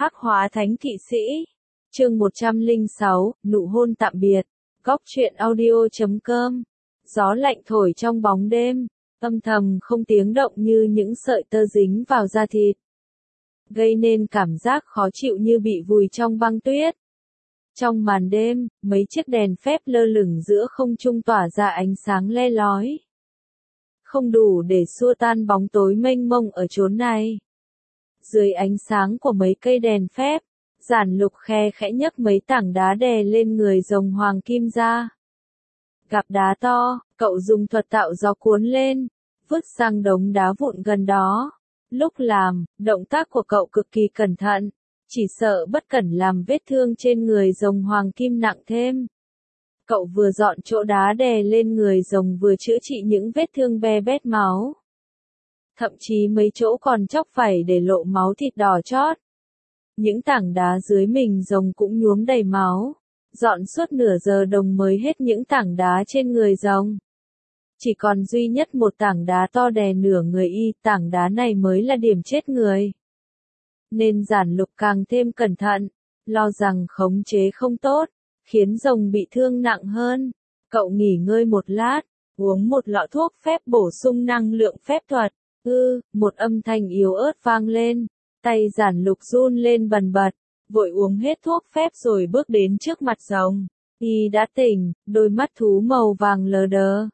Hắc hóa thánh thị sĩ. Chương 106, nụ hôn tạm biệt. Góc truyện audio.com. Gió lạnh thổi trong bóng đêm, âm thầm không tiếng động như những sợi tơ dính vào da thịt, gây nên cảm giác khó chịu như bị vùi trong băng tuyết. Trong màn đêm, mấy chiếc đèn phép lơ lửng giữa không trung tỏa ra ánh sáng le lói, không đủ để xua tan bóng tối mênh mông ở chốn này. Dưới ánh sáng của mấy cây đèn phép, Giản Lục khe khẽ nhấc mấy tảng đá đè lên người rồng hoàng kim ra. Gặp đá to, cậu dùng thuật tạo gió cuốn lên, vứt sang đống đá vụn gần đó. Lúc làm, động tác của cậu cực kỳ cẩn thận, chỉ sợ bất cẩn làm vết thương trên người rồng hoàng kim nặng thêm. Cậu vừa dọn chỗ đá đè lên người rồng vừa chữa trị những vết thương be bét máu. Thậm chí mấy chỗ còn chóc vảy để lộ máu thịt đỏ chót. Những tảng đá dưới mình rồng cũng nhuốm đầy máu. Dọn suốt nửa giờ đồng mới hết những tảng đá trên người rồng. Chỉ còn duy nhất một tảng đá to đè nửa người y, tảng đá này mới là điểm chết người. Nên Giản Lục càng thêm cẩn thận, lo rằng khống chế không tốt, khiến rồng bị thương nặng hơn. Cậu nghỉ ngơi một lát, uống một lọ thuốc phép bổ sung năng lượng phép thuật. Một âm thanh yếu ớt vang lên, tay Giản Lục run lên bần bật, vội uống hết thuốc phép rồi bước đến trước mặt rồng. Y đã tỉnh, đôi mắt thú màu vàng lờ đờ.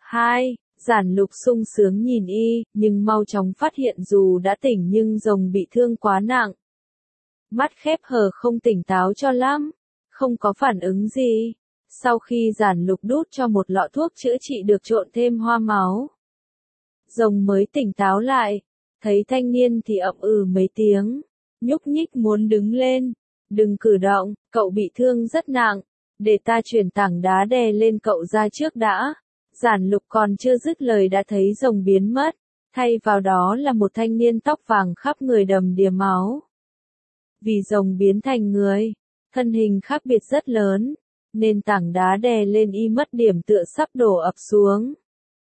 Giản Lục sung sướng nhìn y, nhưng mau chóng phát hiện dù đã tỉnh nhưng rồng bị thương quá nặng. Mắt khép hờ không tỉnh táo cho lắm, không có phản ứng gì. Sau khi Giản Lục đút cho một lọ thuốc chữa trị được trộn thêm hoa máu, rồng mới tỉnh táo lại, thấy thanh niên thì ậm mấy tiếng, nhúc nhích muốn đứng lên. Đừng cử động, cậu bị thương rất nặng, để ta chuyển tảng đá đè lên cậu ra trước đã. Giản Lục còn chưa dứt lời đã thấy rồng biến mất, thay vào đó là một thanh niên tóc vàng khắp người đầm đìa máu. Vì rồng biến thành người, thân hình khác biệt rất lớn, nên tảng đá đè lên y mất điểm tựa sắp đổ ập xuống.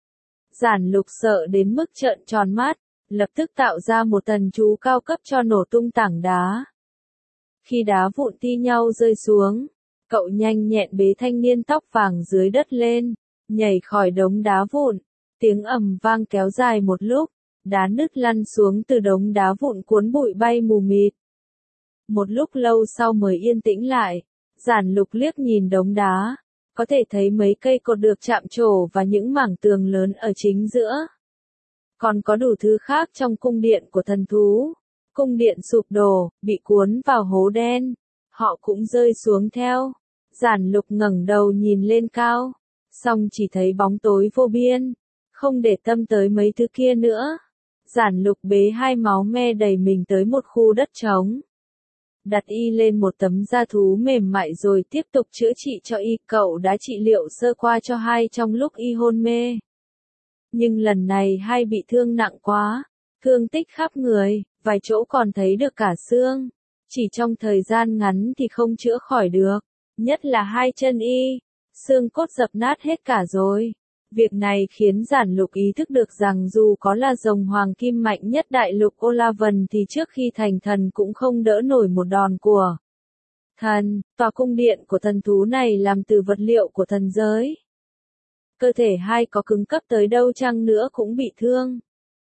Giản Lục sợ đến mức trợn tròn mắt, lập tức tạo ra một thần chú cao cấp cho nổ tung tảng đá. Khi đá vụn thi nhau rơi xuống, cậu nhanh nhẹn bế thanh niên tóc vàng dưới đất lên, nhảy khỏi đống đá vụn. Tiếng ầm vang kéo dài một lúc, đá nứt lăn xuống từ đống đá vụn cuốn bụi bay mù mịt. Một lúc lâu sau mới yên tĩnh lại, Giản Lục liếc nhìn đống đá, có thể thấy mấy cây cột được chạm trổ và những mảng tường lớn ở chính giữa. Còn có đủ thứ khác trong cung điện của thần thú. Cung điện sụp đổ, bị cuốn vào hố đen. Họ cũng rơi xuống theo. Giản Lục ngẩng đầu nhìn lên cao, song chỉ thấy bóng tối vô biên, không để tâm tới mấy thứ kia nữa. Giản Lục bế hai máu me đầy mình tới một khu đất trống, đặt y lên một tấm da thú mềm mại rồi tiếp tục chữa trị cho y. Cậu đã trị liệu sơ qua cho hai trong lúc y hôn mê. Nhưng lần này hai bị thương nặng quá, thương tích khắp người, vài chỗ còn thấy được cả xương. Chỉ trong thời gian ngắn thì không chữa khỏi được, nhất là hai chân y, xương cốt dập nát hết cả rồi. Việc này khiến Giản Lục ý thức được rằng dù có là rồng hoàng kim mạnh nhất đại lục Olavan thì trước khi thành thần cũng không đỡ nổi một đòn của thần. Tòa cung điện của thần thú này làm từ vật liệu của thần giới. Cơ thể hai có cứng cấp tới đâu chăng nữa cũng bị thương.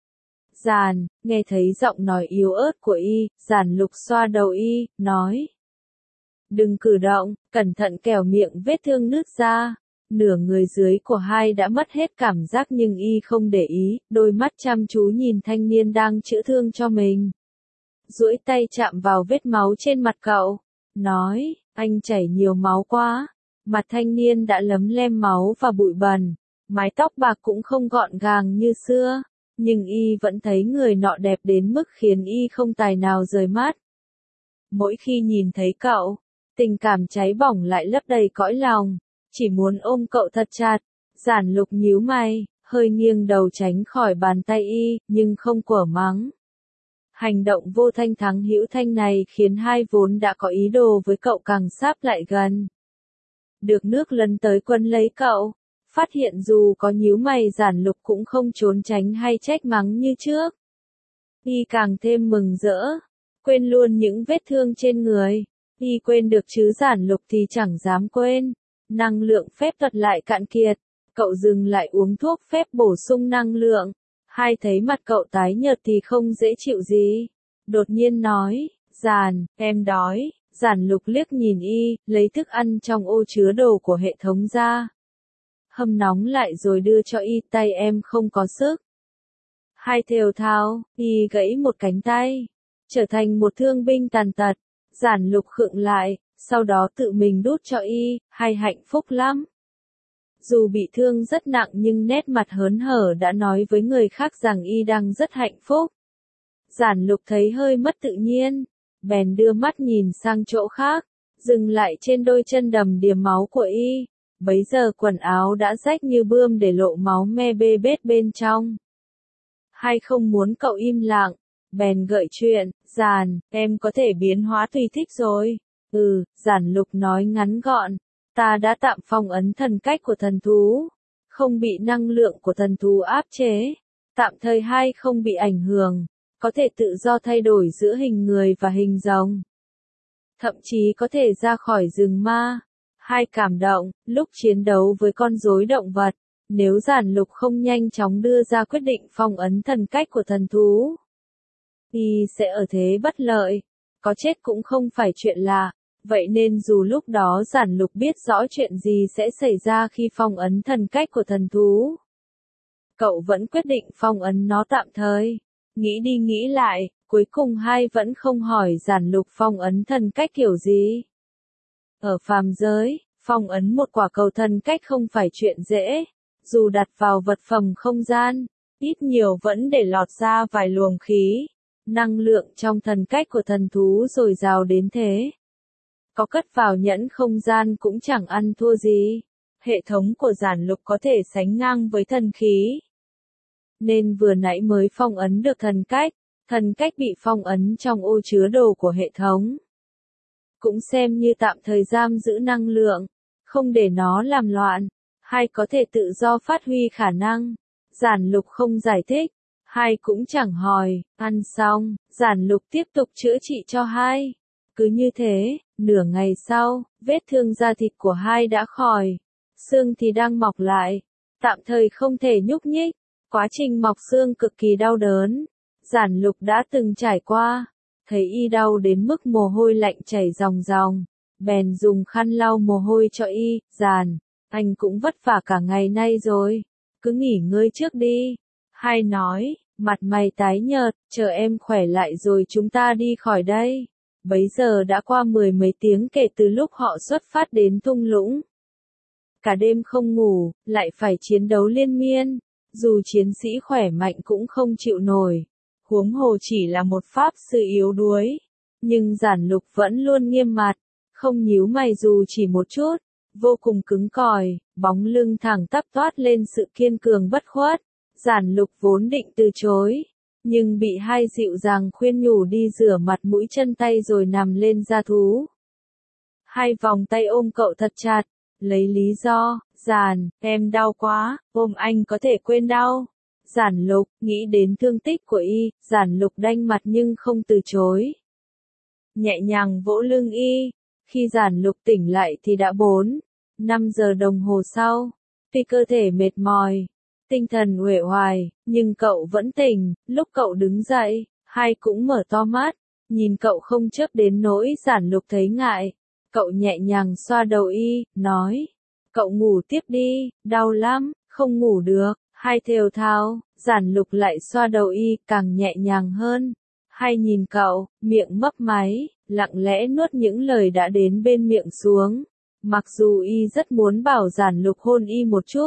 Nghe thấy giọng nói yếu ớt của y, Giản Lục xoa đầu y, nói. Đừng cử động, cẩn thận kẻo miệng vết thương nứt ra. Nửa người dưới của hai đã mất hết cảm giác nhưng y không để ý, đôi mắt chăm chú nhìn thanh niên đang chữa thương cho mình. Duỗi tay chạm vào vết máu trên mặt cậu, nói, anh chảy nhiều máu quá. Mặt thanh niên đã lấm lem máu và bụi bẩn, mái tóc bạc cũng không gọn gàng như xưa, nhưng y vẫn thấy người nọ đẹp đến mức khiến y không tài nào rời mắt. Mỗi khi nhìn thấy cậu, tình cảm cháy bỏng lại lấp đầy cõi lòng, chỉ muốn ôm cậu thật chặt. Giản Lục nhíu mày, hơi nghiêng đầu tránh khỏi bàn tay y, nhưng không quở mắng. Hành động vô thanh thắng hữu thanh này khiến hai vốn đã có ý đồ với cậu càng sáp lại gần. Được nước lấn tới quân lấy cậu, phát hiện dù có nhíu mày Giản Lục cũng không trốn tránh hay trách mắng như trước. Y càng thêm mừng rỡ, quên luôn những vết thương trên người. Y quên được chứ Giản Lục thì chẳng dám quên. Năng lượng phép thuật lại cạn kiệt. Cậu dừng lại uống thuốc phép bổ sung năng lượng. Hai thấy mặt cậu tái nhợt thì không dễ chịu gì. Đột nhiên nói, Giản, em đói. Giản Lục liếc nhìn y, lấy thức ăn trong ô chứa đồ của hệ thống ra. Hâm nóng lại rồi đưa cho y, tay em không có sức. Hai thều thào, y gãy một cánh tay. Trở thành một thương binh tàn tật. Giản Lục khựng lại, sau đó tự mình đút cho y, hay hạnh phúc lắm. Dù bị thương rất nặng nhưng nét mặt hớn hở đã nói với người khác rằng y đang rất hạnh phúc. Giản Lục thấy hơi mất tự nhiên, bèn đưa mắt nhìn sang chỗ khác, dừng lại trên đôi chân đầm đìa máu của y. Bấy giờ quần áo đã rách như bươm để lộ máu me bê bết bên trong. Hay không muốn cậu im lặng, bèn gợi chuyện, Giản, em có thể biến hóa tùy thích rồi. Giản Lục nói ngắn gọn, ta đã tạm phong ấn thần cách của thần thú, không bị năng lượng của thần thú áp chế, tạm thời hay không bị ảnh hưởng, có thể tự do thay đổi giữa hình người và hình rồng. Thậm chí có thể ra khỏi rừng ma. Hai cảm động, lúc chiến đấu với con rối động vật, nếu Giản Lục không nhanh chóng đưa ra quyết định phong ấn thần cách của thần thú, y sẽ ở thế bất lợi, có chết cũng không phải chuyện lạ. Vậy nên dù lúc đó Giản Lục biết rõ chuyện gì sẽ xảy ra khi phong ấn thần cách của thần thú, cậu vẫn quyết định phong ấn nó tạm thời. Nghĩ đi nghĩ lại, cuối cùng hai vẫn không hỏi Giản Lục phong ấn thần cách kiểu gì. Ở phàm giới, phong ấn một quả cầu thần cách không phải chuyện dễ, dù đặt vào vật phẩm không gian, ít nhiều vẫn để lọt ra vài luồng khí. Năng lượng trong thần cách của thần thú dồi dào đến thế, có cất vào nhẫn không gian cũng chẳng ăn thua gì. Hệ thống của Giản Lục có thể sánh ngang với thần khí. Nên vừa nãy mới phong ấn được thần cách bị phong ấn trong ô chứa đồ của hệ thống. Cũng xem như tạm thời giam giữ năng lượng, không để nó làm loạn, hay có thể tự do phát huy khả năng. Giản Lục không giải thích, hai cũng chẳng hỏi. Ăn xong, Giản Lục tiếp tục chữa trị cho hai. Cứ như thế, nửa ngày sau, vết thương da thịt của hai đã khỏi, xương thì đang mọc lại, tạm thời không thể nhúc nhích. Quá trình mọc xương cực kỳ đau đớn, Giản Lục đã từng trải qua, thấy y đau đến mức mồ hôi lạnh chảy ròng ròng, bèn dùng khăn lau mồ hôi cho y. Giản, anh cũng vất vả cả ngày nay rồi, cứ nghỉ ngơi trước đi. Hai nói, mặt mày tái nhợt, chờ em khỏe lại rồi chúng ta đi khỏi đây. Bấy giờ đã qua 10 mấy tiếng kể từ lúc họ xuất phát đến thung lũng. Cả đêm không ngủ, lại phải chiến đấu liên miên. Dù chiến sĩ khỏe mạnh cũng không chịu nổi. Huống hồ chỉ là một pháp sư yếu đuối. Nhưng Giản Lục vẫn luôn nghiêm mặt, không nhíu mày dù chỉ một chút. Vô cùng cứng cỏi, bóng lưng thẳng tắp toát lên sự kiên cường bất khuất. Giản Lục vốn định từ chối, nhưng bị hai dịu dàng khuyên nhủ đi rửa mặt mũi chân tay rồi nằm lên da thú. Hai vòng tay ôm cậu thật chặt, lấy lý do, Giản, em đau quá, ôm anh có thể quên đau. Giản Lục, nghĩ đến thương tích của y, Giản Lục đanh mặt nhưng không từ chối. Nhẹ nhàng vỗ lưng y, khi Giản Lục tỉnh lại thì đã 4-5 giờ đồng hồ sau. Tuy cơ thể mệt mỏi, tinh thần uể oải, nhưng cậu vẫn tỉnh. Lúc cậu đứng dậy, hai cũng mở to mắt, nhìn cậu không chớp đến nỗi Giản Lục thấy ngại. Cậu nhẹ nhàng xoa đầu y, nói, cậu ngủ tiếp đi, đau lắm, không ngủ được. Hai thều thào, Giản Lục lại xoa đầu y, càng nhẹ nhàng hơn. Hai nhìn cậu, miệng mấp máy, lặng lẽ nuốt những lời đã đến bên miệng xuống. Mặc dù y rất muốn bảo Giản Lục hôn y một chút,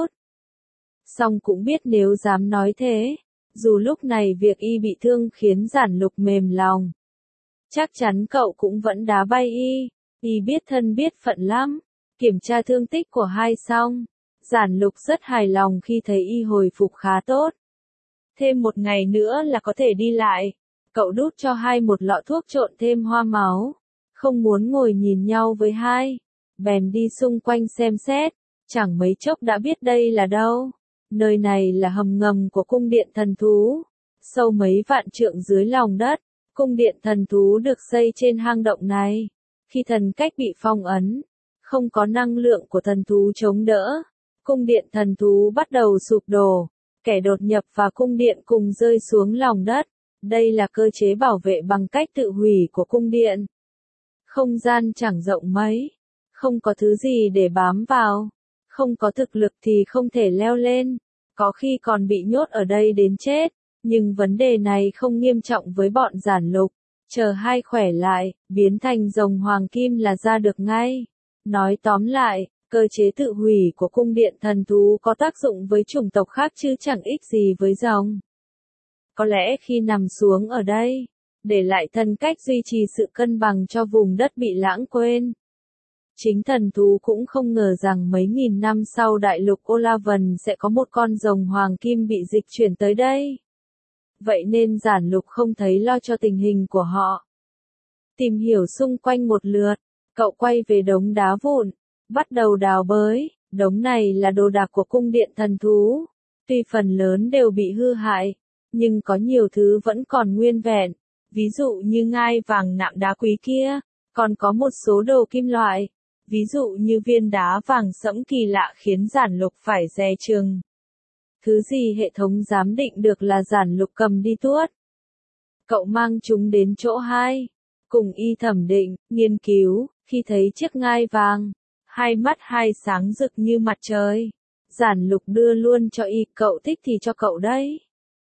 song cũng biết nếu dám nói thế, dù lúc này việc y bị thương khiến Giản Lục mềm lòng, chắc chắn cậu cũng vẫn đá bay y. Y biết thân biết phận lắm. Kiểm tra thương tích của hai xong, Giản Lục rất hài lòng khi thấy y hồi phục khá tốt. Thêm một ngày nữa là có thể đi lại. Cậu đút cho hai một lọ thuốc trộn thêm hoa máu. Không muốn ngồi nhìn nhau với hai, bèn đi xung quanh xem xét. Chẳng mấy chốc đã biết đây là đâu. Nơi này là hầm ngầm của cung điện thần thú, sâu mấy vạn trượng dưới lòng đất. Cung điện thần thú được xây trên hang động này. Khi thần cách bị phong ấn, không có năng lượng của thần thú chống đỡ, cung điện thần thú bắt đầu sụp đổ, kẻ đột nhập vào cung điện cùng rơi xuống lòng đất. Đây là cơ chế bảo vệ bằng cách tự hủy của cung điện. Không gian chẳng rộng mấy, không có thứ gì để bám vào, không có thực lực thì không thể leo lên, có khi còn bị nhốt ở đây đến chết, nhưng vấn đề này không nghiêm trọng với bọn giản lục, chờ hai khỏe lại, biến thành rồng hoàng kim là ra được ngay. Nói tóm lại, cơ chế tự hủy của cung điện thần thú có tác dụng với chủng tộc khác chứ chẳng ích gì với rồng. Có lẽ khi nằm xuống ở đây, để lại thần cách duy trì sự cân bằng cho vùng đất bị lãng quên. Chính thần thú cũng không ngờ rằng mấy nghìn năm sau đại lục Olavan sẽ có một con rồng hoàng kim bị dịch chuyển tới đây. Vậy nên giản lục không thấy lo cho tình hình của họ. Tìm hiểu xung quanh một lượt, cậu quay về đống đá vụn, bắt đầu đào bới. Đống này là đồ đạc của cung điện thần thú, tuy phần lớn đều bị hư hại, nhưng có nhiều thứ vẫn còn nguyên vẹn, ví dụ như ngai vàng nạm đá quý kia, còn có một số đồ kim loại, ví dụ như viên đá vàng sẫm kỳ lạ khiến giản lục phải dè chừng. Thứ gì hệ thống giám định được là giản lục cầm đi tuốt. Cậu mang chúng đến chỗ 2, cùng y thẩm định, nghiên cứu, khi thấy chiếc ngai vàng, hai mắt hai sáng rực như mặt trời. Giản lục đưa luôn cho y, cậu thích thì cho cậu đấy.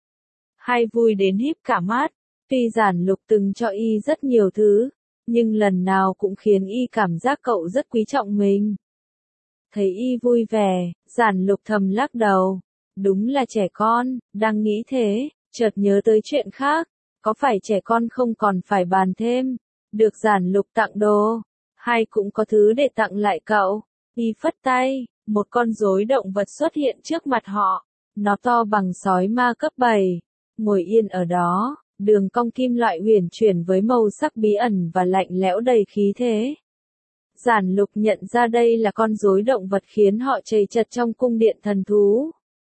Hai vui đến híp cả mắt, tuy giản lục từng cho y rất nhiều thứ, nhưng lần nào cũng khiến y cảm giác cậu rất quý trọng mình. Thấy y vui vẻ, giản lục thầm lắc đầu. Đúng là trẻ con, đang nghĩ thế, chợt nhớ tới chuyện khác, có phải trẻ con không còn phải bàn thêm, được giản lục tặng đồ, hay cũng có thứ để tặng lại cậu. Y phất tay, một con rối động vật xuất hiện trước mặt họ, nó to bằng sói ma cấp 7, ngồi yên ở đó, đường cong kim loại huyền chuyển với màu sắc bí ẩn và lạnh lẽo đầy khí thế. Giản lục nhận ra đây là con rối động vật khiến họ trầy trật trong cung điện thần thú.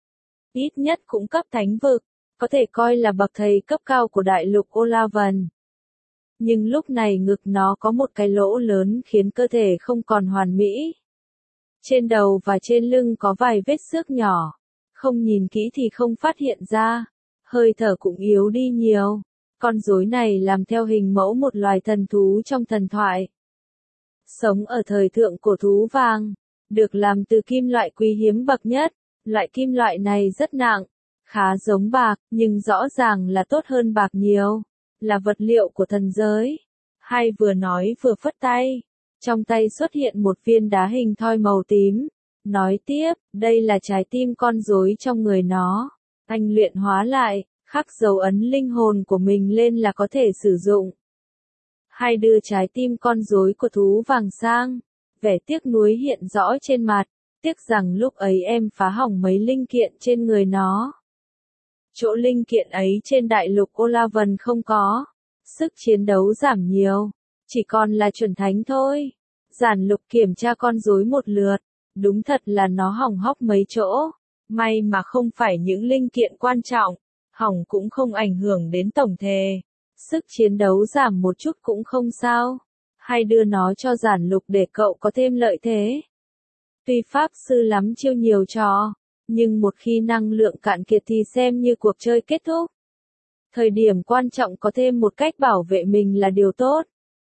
Ít nhất cũng cấp thánh vực, có thể coi là bậc thầy cấp cao của đại lục Olavan. Nhưng lúc này ngực nó có một cái lỗ lớn khiến cơ thể không còn hoàn mỹ. Trên đầu và trên lưng có vài vết xước nhỏ, không nhìn kỹ thì không phát hiện ra, hơi thở cũng yếu đi nhiều. Con rối này làm theo hình mẫu một loài thần thú trong thần thoại. Sống ở thời thượng cổ thú vàng, được làm từ kim loại quý hiếm bậc nhất. Loại kim loại này rất nặng, khá giống bạc, nhưng rõ ràng là tốt hơn bạc nhiều, là vật liệu của thần giới. Hai vừa nói vừa phất tay, trong tay xuất hiện một viên đá hình thoi màu tím, nói tiếp, đây là trái tim con rối trong người nó. Anh luyện hóa lại, khắc dấu ấn linh hồn của mình lên là có thể sử dụng. Hai đưa trái tim con rối của thú vàng sang, vẻ tiếc nuối hiện rõ trên mặt. Tiếc rằng lúc ấy em phá hỏng mấy linh kiện trên người nó. Chỗ linh kiện ấy trên đại lục Olavan không có. Sức chiến đấu giảm nhiều. Chỉ còn là chuẩn thánh thôi. Giản lục kiểm tra con rối một lượt. Đúng thật là nó hỏng hóc mấy chỗ. May mà không phải những linh kiện quan trọng. Hỏng cũng không ảnh hưởng đến tổng thể. Sức chiến đấu giảm một chút cũng không sao. Hay đưa nó cho giản lục để cậu có thêm lợi thế. Tuy pháp sư lắm chiêu nhiều trò, nhưng một khi năng lượng cạn kiệt thì xem như cuộc chơi kết thúc. Thời điểm quan trọng có thêm một cách bảo vệ mình là điều tốt.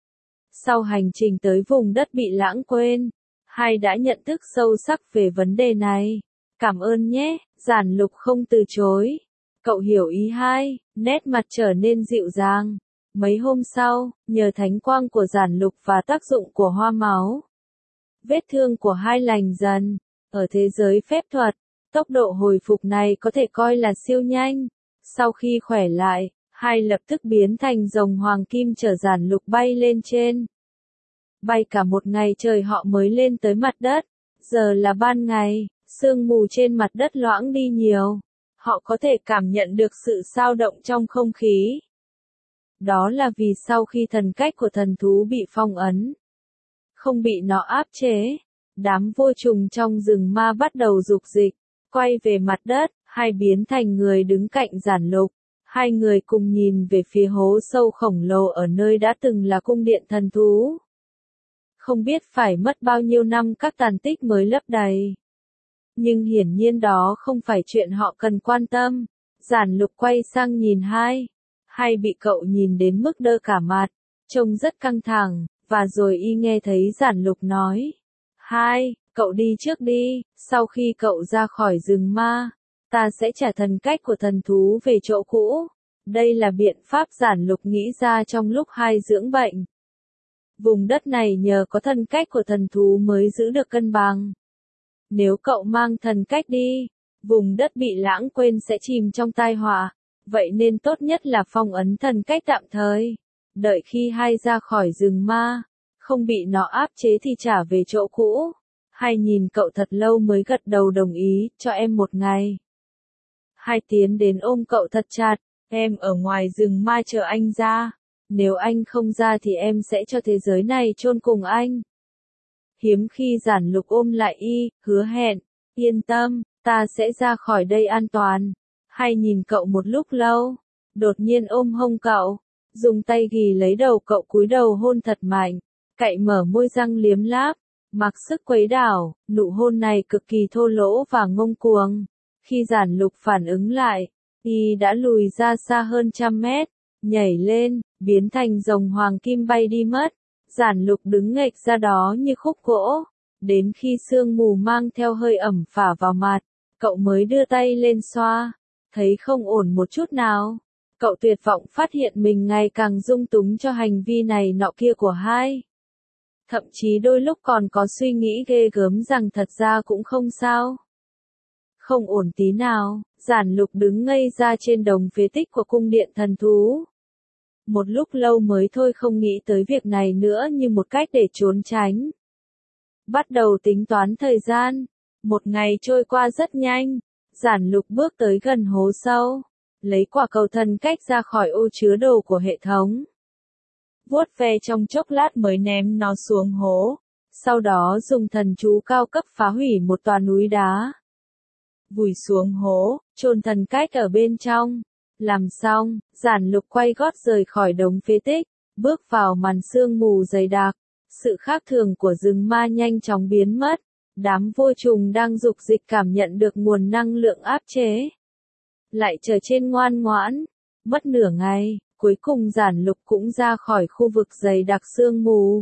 Sau hành trình tới vùng đất bị lãng quên, hai đã nhận thức sâu sắc về vấn đề này. Cảm ơn nhé, giản lục không từ chối. Cậu hiểu ý hai, nét mặt trở nên dịu dàng. Mấy hôm sau, nhờ thánh quang của giản lục và tác dụng của hoa máu, vết thương của hai lành dần. Ở thế giới phép thuật, tốc độ hồi phục này có thể coi là siêu nhanh. Sau khi khỏe lại, hai lập tức biến thành rồng hoàng kim chở giản lục bay lên trên. Bay cả một ngày trời họ mới lên tới mặt đất. Giờ là ban ngày, sương mù trên mặt đất loãng đi nhiều. Họ có thể cảm nhận được sự xao động trong không khí. Đó là vì sau khi thần cách của thần thú bị phong ấn, không bị nó áp chế, đám vô trùng trong rừng ma bắt đầu dục dịch, quay về mặt đất, hai biến thành người đứng cạnh giản lục. Hai người cùng nhìn về phía hố sâu khổng lồ ở nơi đã từng là cung điện thần thú. Không biết phải mất bao nhiêu năm các tàn tích mới lấp đầy. Nhưng hiển nhiên đó không phải chuyện họ cần quan tâm. Giản Lục quay sang nhìn hai bị cậu nhìn đến mức đơ cả mặt, trông rất căng thẳng, và rồi y nghe thấy Giản Lục nói. Cậu đi trước đi, sau khi cậu ra khỏi rừng ma, ta sẽ trả thần cách của thần thú về chỗ cũ. Đây là biện pháp Giản Lục nghĩ ra trong lúc hai dưỡng bệnh. Vùng đất này nhờ có thần cách của thần thú mới giữ được cân bằng. Nếu cậu mang thần cách đi, vùng đất bị lãng quên sẽ chìm trong tai họa, vậy nên tốt nhất là phong ấn thần cách tạm thời. Đợi khi hai ra khỏi rừng ma, không bị nó áp chế thì trả về chỗ cũ. Hai nhìn cậu thật lâu mới gật đầu đồng ý, cho em một ngày. Hai tiến đến ôm cậu thật chặt, em ở ngoài rừng ma chờ anh ra. Nếu anh không ra thì em sẽ cho thế giới này chôn cùng anh. Hiếm khi Giản Lục ôm lại y, hứa hẹn, yên tâm, ta sẽ ra khỏi đây an toàn. Hai nhìn cậu một lúc lâu, đột nhiên ôm hông cậu, dùng tay ghì lấy đầu cậu cúi đầu hôn thật mạnh, cậy mở môi răng liếm láp, mặc sức quấy đảo, nụ hôn này cực kỳ thô lỗ và ngông cuồng. Khi Giản Lục phản ứng lại, y đã lùi ra xa hơn 100 mét, nhảy lên, biến thành rồng hoàng kim bay đi mất. Giản Lục đứng nghệch ra đó như khúc gỗ, đến khi sương mù mang theo hơi ẩm phả vào mặt, cậu mới đưa tay lên xoa, thấy không ổn một chút nào. Cậu tuyệt vọng phát hiện mình ngày càng dung túng cho hành vi này nọ kia của hai. Thậm chí đôi lúc còn có suy nghĩ ghê gớm rằng thật ra cũng không sao. Không ổn tí nào, Giản Lục đứng ngây ra trên đống phế tích của cung điện thần thú. Một lúc lâu mới thôi không nghĩ tới việc này nữa như một cách để trốn tránh. Bắt đầu tính toán thời gian. Một ngày trôi qua rất nhanh. Giản Lục bước tới gần hố sâu. Lấy quả cầu thần cách ra khỏi ô chứa đồ của hệ thống. Vuốt ve trong chốc lát mới ném nó xuống hố. Sau đó dùng thần chú cao cấp phá hủy một tòa núi đá. Vùi xuống hố, chôn thần cách ở bên trong. Làm xong, Giản Lục quay gót rời khỏi đống phế tích, bước vào màn sương mù dày đặc. Sự khác thường của rừng ma nhanh chóng biến mất. Đám vô trùng đang dục dịch cảm nhận được nguồn năng lượng áp chế. Lại chờ trên ngoan ngoãn. Mất nửa ngày, cuối cùng Giản Lục cũng ra khỏi khu vực dày đặc sương mù.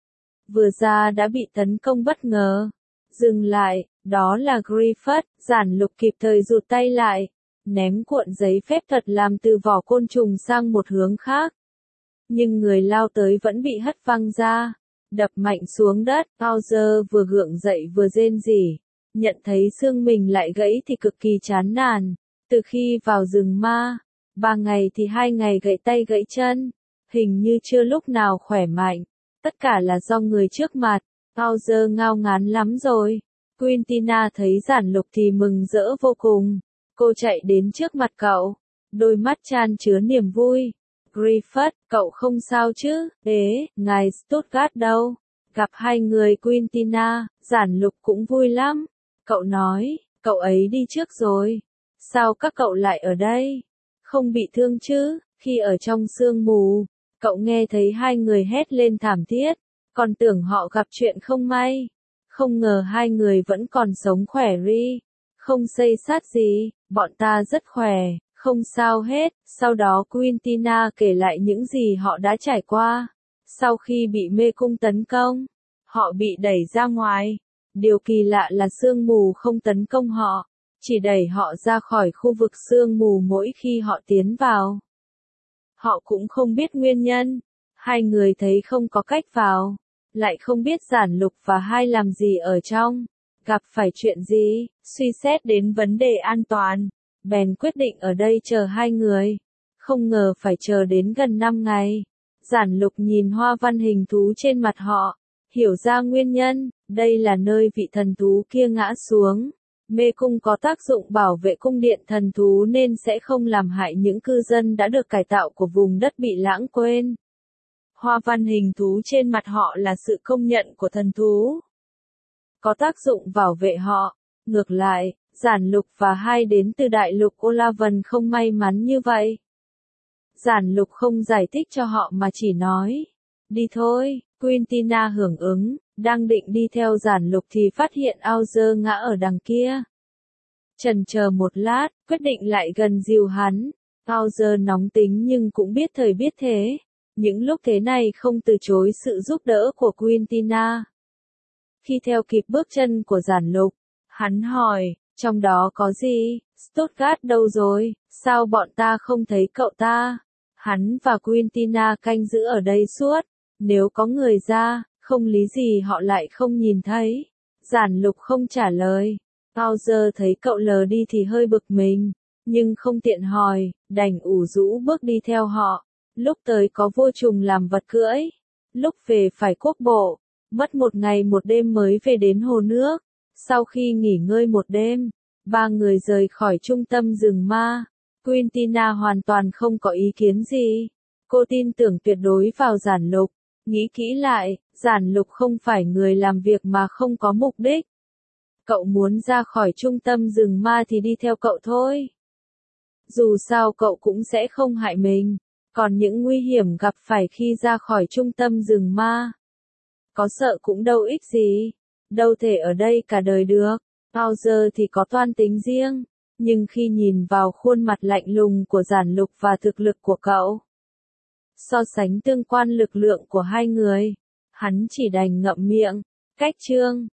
Vừa ra đã bị tấn công bất ngờ. Dừng lại, đó là Griffith. Giản Lục kịp thời rụt tay lại. Ném cuộn giấy phép thuật làm từ vỏ côn trùng sang một hướng khác. Nhưng người lao tới vẫn bị hất văng ra, đập mạnh xuống đất. Bowser vừa gượng dậy vừa rên rỉ, nhận thấy xương mình lại gãy thì cực kỳ chán nản. Từ khi vào rừng ma, 3 ngày thì 2 ngày gãy tay gãy chân, hình như chưa lúc nào khỏe mạnh. Tất cả là do người trước mặt. Bowser ngao ngán lắm rồi. Quintina thấy Giản Lục thì mừng rỡ vô cùng. Cô chạy đến trước mặt cậu, đôi mắt chan chứa niềm vui. Griffith, cậu không sao chứ? Ngài Stuttgart đâu? Gặp hai người Quintina, Giản Lục cũng vui lắm. Cậu nói, cậu ấy đi trước rồi. Sao các cậu lại ở đây? Không bị thương chứ? Khi ở trong sương mù, cậu nghe thấy hai người hét lên thảm thiết, còn tưởng họ gặp chuyện không may. Không ngờ hai người vẫn còn sống khỏe ri. Không xây sát gì, bọn ta rất khỏe, không sao hết. Sau đó Quintina kể lại những gì họ đã trải qua. Sau khi bị mê cung tấn công, họ bị đẩy ra ngoài. Điều kỳ lạ là sương mù không tấn công họ, chỉ đẩy họ ra khỏi khu vực sương mù mỗi khi họ tiến vào. Họ cũng không biết nguyên nhân. Hai người thấy không có cách vào, lại không biết Giản Lục và hai làm gì ở trong. Gặp phải chuyện gì, suy xét đến vấn đề an toàn, bèn quyết định ở đây chờ hai người. Không ngờ phải chờ đến gần 5 ngày. Giản Lục nhìn hoa văn hình thú trên mặt họ, hiểu ra nguyên nhân, đây là nơi vị thần thú kia ngã xuống. Mê cung có tác dụng bảo vệ cung điện thần thú nên sẽ không làm hại những cư dân đã được cải tạo của vùng đất bị lãng quên. Hoa văn hình thú trên mặt họ là sự công nhận của thần thú, có tác dụng bảo vệ họ. Ngược lại, Giản Lục và hai đến từ đại lục Olavan không may mắn như vậy. Giản Lục không giải thích cho họ mà chỉ nói. Đi thôi, Quintina hưởng ứng, đang định đi theo Giản Lục thì phát hiện Auger ngã ở đằng kia. Chần chờ một lát, quyết định lại gần dìu hắn. Auger nóng tính nhưng cũng biết thời biết thế. Những lúc thế này không từ chối sự giúp đỡ của Quintina. Khi theo kịp bước chân của Giản Lục, hắn hỏi, trong đó có gì? Stuttgart đâu rồi? Sao bọn ta không thấy cậu ta? Hắn và Quintina canh giữ ở đây suốt. Nếu có người ra, không lý gì họ lại không nhìn thấy. Giản Lục không trả lời. Auger thấy cậu lờ đi thì hơi bực mình, nhưng không tiện hỏi, đành ủ rũ bước đi theo họ. Lúc tới có vô trùng làm vật cưỡi, lúc về phải quốc bộ, mất một ngày một đêm mới về đến hồ nước. Sau khi nghỉ ngơi một đêm, ba người rời khỏi trung tâm rừng ma. Quintina hoàn toàn không có ý kiến gì. Cô tin tưởng tuyệt đối vào Giản Lục. Nghĩ kỹ lại, Giản Lục không phải người làm việc mà không có mục đích. Cậu muốn ra khỏi trung tâm rừng ma thì đi theo cậu thôi. Dù sao cậu cũng sẽ không hại mình. Còn những nguy hiểm gặp phải khi ra khỏi trung tâm rừng ma, có sợ cũng đâu ích gì. Đâu thể ở đây cả đời được. Auger thì có toan tính riêng. Nhưng khi nhìn vào khuôn mặt lạnh lùng của Giản Lục và thực lực của cậu, so sánh tương quan lực lượng của hai người, hắn chỉ đành ngậm miệng. Cách chương